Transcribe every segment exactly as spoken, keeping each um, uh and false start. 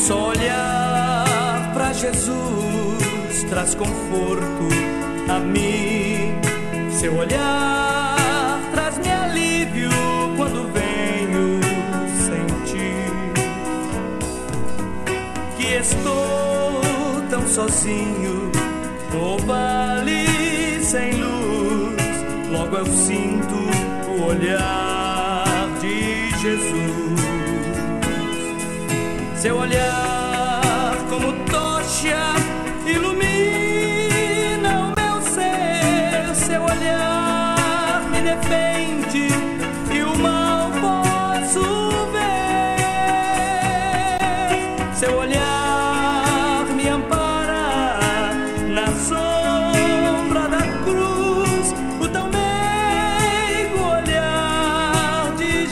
Só olhar pra Jesus traz conforto a mim. Seu olhar traz-me alívio quando venho sentir que estou tão sozinho no vale sem luz. Logo eu sinto o olhar de Jesus. Seu olhar como tocha ilumina o meu ser. Seu olhar me defende e o mal posso ver. Seu olhar me ampara na sombra da cruz. O tão meigo olhar de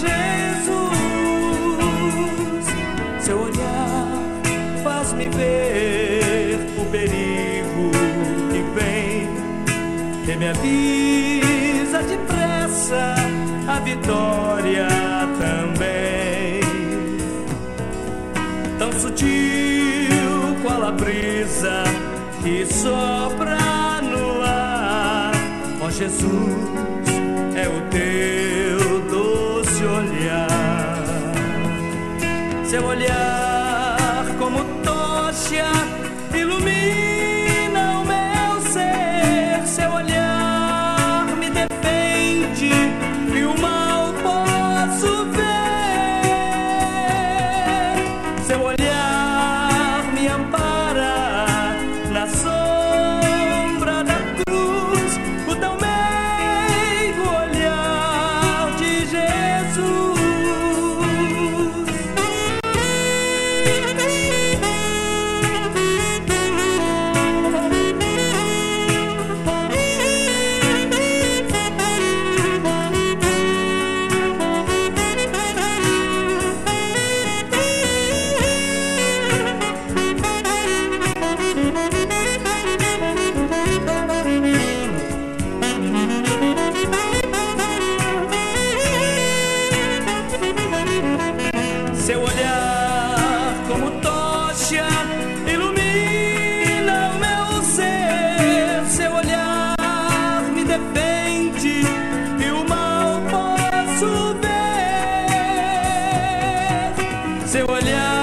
Jesus. Seu olhar faz-me ver o perigo que vem e me avisa depressa a vitória também. Tão sutil qual a brisa que sopra no ar. Ó Jesus, é o teu doce olhar. Seu olhar como tocha ilumina o meu ser. Seu olhar me defende e o mal posso ver. Seu olhar me ampara na sombra da cruz. O tão meigo olhar de Jesus. Seu olhar como tocha ilumina o meu ser. Seu olhar me defende e o mal posso ver. Seu olhar